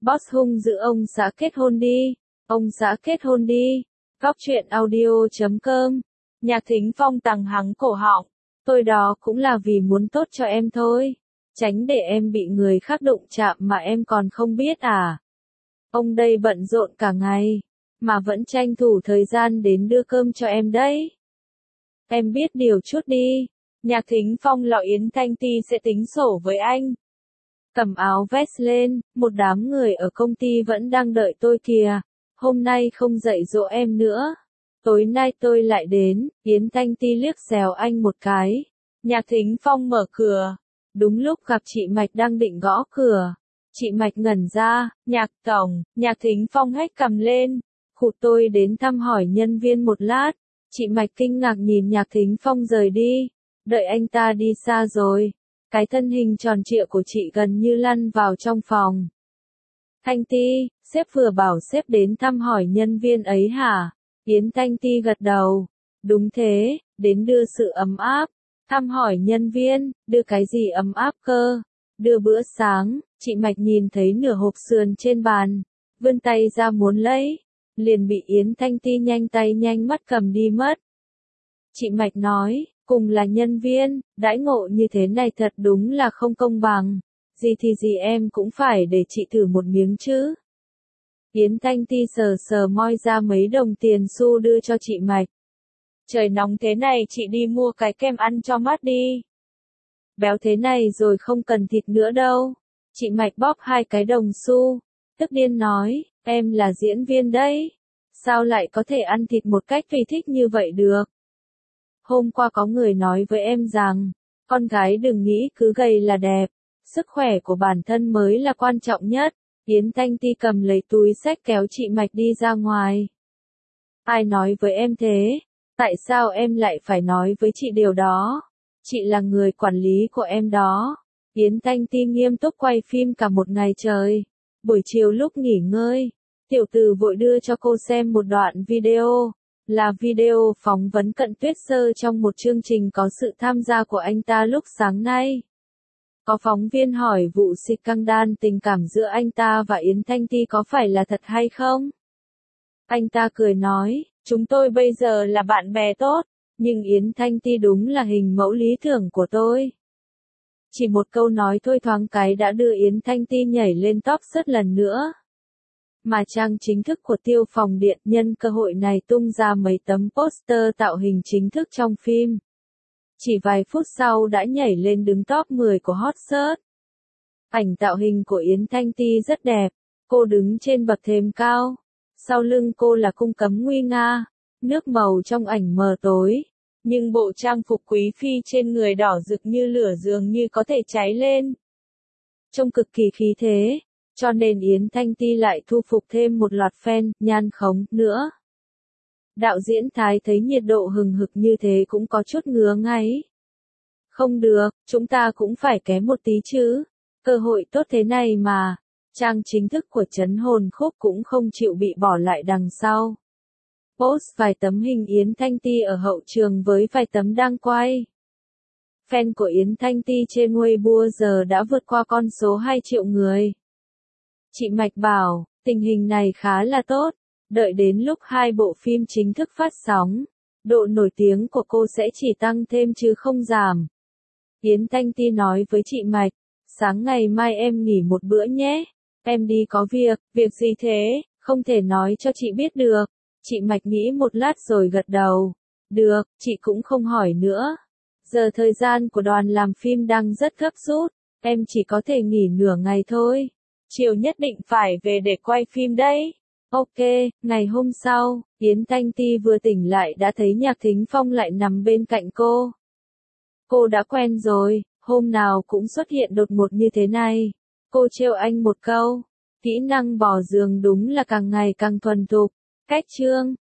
Boss hung dữ ông xã kết hôn đi. Ông xã kết hôn đi. Góc truyện audio.com. Nhạc Thính Phong tằng hắng cổ họng. Tôi đó cũng là vì muốn tốt cho em thôi. Tránh để em bị người khác đụng chạm mà em còn không biết à. Ông đây bận rộn cả ngày, mà vẫn tranh thủ thời gian đến đưa cơm cho em đấy. Em biết điều chút đi. Nhạc Thính Phong lọ Yến Thanh Ti sẽ tính sổ với anh. Cầm áo vest lên, một đám người ở công ty vẫn đang đợi tôi kìa. Hôm nay không dạy dỗ em nữa. Tối nay tôi lại đến. Yến Thanh Ti liếc xéo anh một cái. Nhạc Thính Phong mở cửa. Đúng lúc gặp chị Mạch đang định gõ cửa. Chị Mạch ngẩn ra. Nhạc tổng. Nhạc Thính Phong hét cầm lên. Khụt, tôi đến thăm hỏi nhân viên một lát. Chị Mạch kinh ngạc nhìn Nhạc Thính Phong rời đi. Đợi anh ta đi xa rồi. Cái thân hình tròn trịa của chị gần như lăn vào trong phòng. Thanh Ti, sếp vừa bảo sếp đến thăm hỏi nhân viên ấy hả? Yến Thanh Ti gật đầu. Đúng thế, đến đưa sự ấm áp. Thăm hỏi nhân viên, đưa cái gì ấm áp cơ? Đưa bữa sáng. Chị Mạch nhìn thấy nửa hộp sườn trên bàn. Vươn tay ra muốn lấy. Liền bị Yến Thanh Ti nhanh tay nhanh mắt cầm đi mất. Chị Mạch nói, cùng là nhân viên, đãi ngộ như thế này thật đúng là không công bằng. Gì thì gì em cũng phải để chị thử một miếng chứ. Yến Thanh Ti sờ sờ moi ra mấy đồng tiền xu đưa cho chị Mạch. Trời nóng thế này chị đi mua cái kem ăn cho mát đi. Béo thế này rồi không cần thịt nữa đâu. Chị Mạch bóp hai cái đồng xu. Tức điên nói, em là diễn viên đấy. Sao lại có thể ăn thịt một cách tùy thích như vậy được? Hôm qua có người nói với em rằng, con gái đừng nghĩ cứ gầy là đẹp. Sức khỏe của bản thân mới là quan trọng nhất. Yến Thanh Ti cầm lấy túi xách kéo chị Mạch đi ra ngoài. Ai nói với em thế? Tại sao em lại phải nói với chị điều đó? Chị là người quản lý của em đó. Yến Thanh Ti nghiêm túc quay phim cả một ngày trời. Buổi chiều lúc nghỉ ngơi, tiểu tử vội đưa cho cô xem một đoạn video. Là video phỏng vấn Cận Tuyết Sơ trong một chương trình có sự tham gia của anh ta lúc sáng nay. Có phóng viên hỏi vụ scandal tình cảm giữa anh ta và Yến Thanh Ti có phải là thật hay không? Anh ta cười nói, chúng tôi bây giờ là bạn bè tốt, nhưng Yến Thanh Ti đúng là hình mẫu lý tưởng của tôi. Chỉ một câu nói thôi thoáng cái đã đưa Yến Thanh Ti nhảy lên top rất lần nữa. Mà trang chính thức của Tiêu Phòng Điện nhân cơ hội này tung ra mấy tấm poster tạo hình chính thức trong phim. Chỉ vài phút sau đã nhảy lên đứng top 10 của hot search. Ảnh tạo hình của Yến Thanh Ti rất đẹp. Cô đứng trên bậc thềm cao. Sau lưng cô là cung cấm nguy nga. Nước màu trong ảnh mờ tối. Nhưng bộ trang phục quý phi trên người đỏ rực như lửa dường như có thể cháy lên. Trông cực kỳ khí thế. Cho nên Yến Thanh Ti lại thu phục thêm một loạt fan, nhan khống, nữa. Đạo diễn Thái thấy nhiệt độ hừng hực như thế cũng có chút ngứa ngáy. Không được, chúng ta cũng phải kém một tí chứ. Cơ hội tốt thế này mà. Trang chính thức của Trấn Hồn Khúc cũng không chịu bị bỏ lại đằng sau. Post vài tấm hình Yến Thanh Ti ở hậu trường với vài tấm đang quay. Fan của Yến Thanh Ti trên Weibo giờ đã vượt qua con số 2 triệu người. Chị Mạch bảo, tình hình này khá là tốt. Đợi đến lúc hai bộ phim chính thức phát sóng, độ nổi tiếng của cô sẽ chỉ tăng thêm chứ không giảm. Yến Thanh Ti nói với chị Mạch, sáng ngày mai em nghỉ một bữa nhé. Em đi có việc gì thế, không thể nói cho chị biết được. Chị Mạch nghĩ một lát rồi gật đầu. Được, chị cũng không hỏi nữa. Giờ thời gian của đoàn làm phim đang rất gấp rút, em chỉ có thể nghỉ nửa ngày thôi. Chiều nhất định phải về để quay phim đấy. Ok, ngày hôm sau, Yến Thanh Ti vừa tỉnh lại đã thấy Nhạc Thính Phong lại nằm bên cạnh cô. Cô đã quen rồi, hôm nào cũng xuất hiện đột ngột như thế này. Cô trêu anh một câu. Kỹ năng bò giường đúng là càng ngày càng thuần thục. Cách chương.